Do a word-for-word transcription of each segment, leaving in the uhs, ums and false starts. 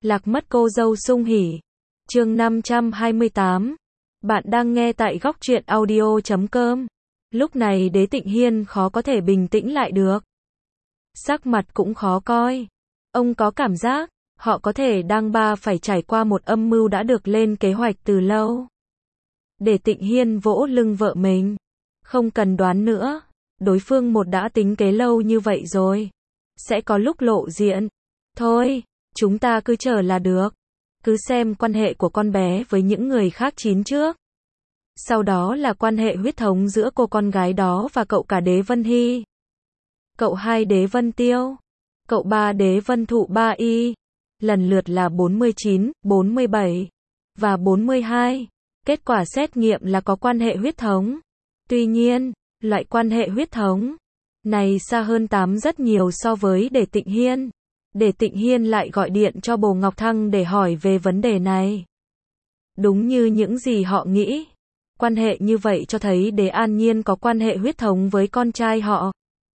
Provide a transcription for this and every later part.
Lạc mất cô dâu sung hỉ. Chương năm trăm hai mươi tám. Bạn đang nghe tại góc truyện audio chấm com. Lúc này Đế Tịnh Hiên khó có thể bình tĩnh lại được. Sắc mặt cũng khó coi. Ông có cảm giác, họ có thể đang ba phải trải qua một âm mưu đã được lên kế hoạch từ lâu. Đế Tịnh Hiên vỗ lưng vợ mình. Không cần đoán nữa. Đối phương một đã tính kế lâu như vậy rồi. Sẽ có lúc lộ diện. Thôi, chúng ta cứ chờ là được. Cứ xem quan hệ của con bé với những người khác chín trước. Sau đó là quan hệ huyết thống giữa cô con gái đó và cậu cả Đế Vân Hy. Cậu hai Đế Vân Tiêu. Cậu ba Đế Vân Thụ Ba Y. Lần lượt là bốn mươi chín, bốn mươi bảy và bốn mươi hai. Kết quả xét nghiệm là có quan hệ huyết thống. Tuy nhiên, loại quan hệ huyết thống này xa hơn tám rất nhiều so với Đế Tịnh Hiên. Đế Tịnh Hiên lại gọi điện cho Bồ Ngọc Thăng để hỏi về vấn đề này. Đúng như những gì họ nghĩ. Quan hệ như vậy cho thấy Đế An Nhiên có quan hệ huyết thống với con trai họ.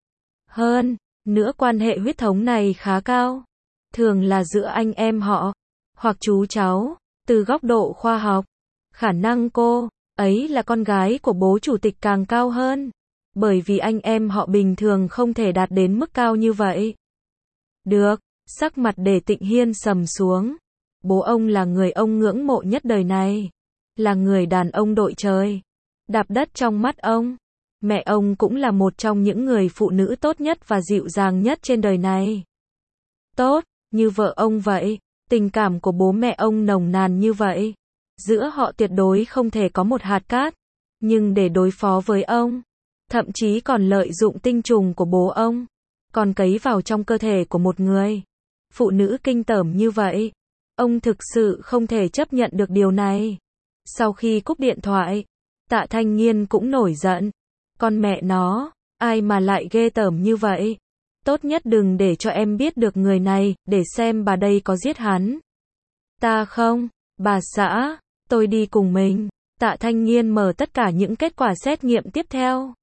Hơn nữa quan hệ huyết thống này khá cao. Thường là giữa anh em họ, hoặc chú cháu. Từ góc độ khoa học, khả năng cô ấy là con gái của bố chủ tịch càng cao hơn. Bởi vì anh em họ bình thường không thể đạt đến mức cao như vậy. Được, sắc mặt Đế Tịnh Hiên sầm xuống. Bố ông là người ông ngưỡng mộ nhất đời này. Là người đàn ông đội trời. Đạp đất trong mắt ông. Mẹ ông cũng là một trong những người phụ nữ tốt nhất và dịu dàng nhất trên đời này. Tốt, như vợ ông vậy. Tình cảm của bố mẹ ông nồng nàn như vậy. Giữa họ tuyệt đối không thể có một hạt cát. Nhưng để đối phó với ông, thậm chí còn lợi dụng tinh trùng của bố ông, còn cấy vào trong cơ thể của một người phụ nữ kinh tởm như vậy. Ông thực sự không thể chấp nhận được điều này. Sau khi cúp điện thoại, Tạ Thanh Nghiên cũng nổi giận. Con mẹ nó, ai mà lại ghê tởm như vậy? Tốt nhất đừng để cho em biết được người này, để xem bà đây có giết hắn. Ta không, bà xã, tôi đi cùng mình. Tạ Thanh Nghiên mở tất cả những kết quả xét nghiệm tiếp theo.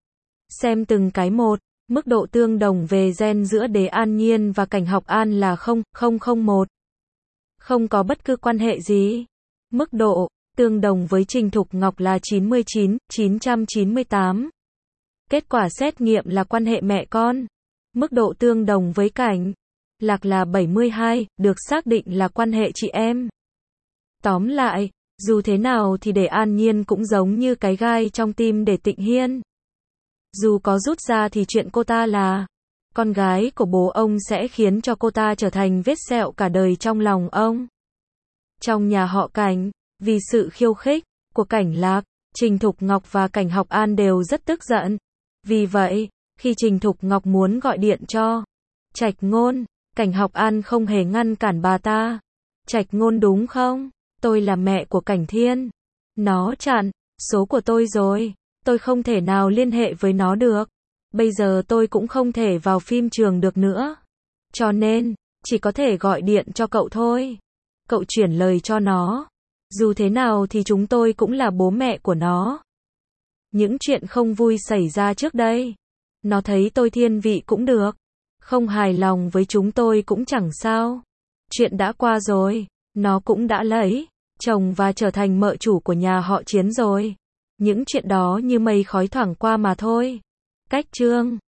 Xem từng cái một, mức độ tương đồng về gen giữa Đế An Nhiên và Cảnh Học An là không không không một. Không có bất cứ quan hệ gì. Mức độ tương đồng với Trình Thục Ngọc là chín mươi chín, chín trăm chín mươi tám. Kết quả xét nghiệm là quan hệ mẹ con. Mức độ tương đồng với Cảnh Lạc là bảy mươi hai, được xác định là quan hệ chị em. Tóm lại, dù thế nào thì Đế An Nhiên cũng giống như cái gai trong tim Đế Tịnh Hiên. Dù có rút ra thì chuyện cô ta là con gái của bố ông sẽ khiến cho cô ta trở thành vết sẹo cả đời trong lòng ông. Trong nhà họ Cảnh, vì sự khiêu khích của Cảnh Lạc, Trình Thục Ngọc và Cảnh Học An đều rất tức giận. Vì vậy, khi Trình Thục Ngọc muốn gọi điện cho Trạch Ngôn, Cảnh Học An không hề ngăn cản bà ta. Trạch Ngôn đúng không? Tôi là mẹ của Cảnh Thiên. Nó chặn số của tôi rồi. Tôi không thể nào liên hệ với nó được. Bây giờ tôi cũng không thể vào phim trường được nữa. Cho nên, chỉ có thể gọi điện cho cậu thôi. Cậu chuyển lời cho nó. Dù thế nào thì chúng tôi cũng là bố mẹ của nó. Những chuyện không vui xảy ra trước đây. Nó thấy tôi thiên vị cũng được. Không hài lòng với chúng tôi cũng chẳng sao. Chuyện đã qua rồi. Nó cũng đã lấy chồng và trở thành mợ chủ của nhà họ Chiến rồi. Những chuyện đó như mây khói thoảng qua mà thôi. Cách chương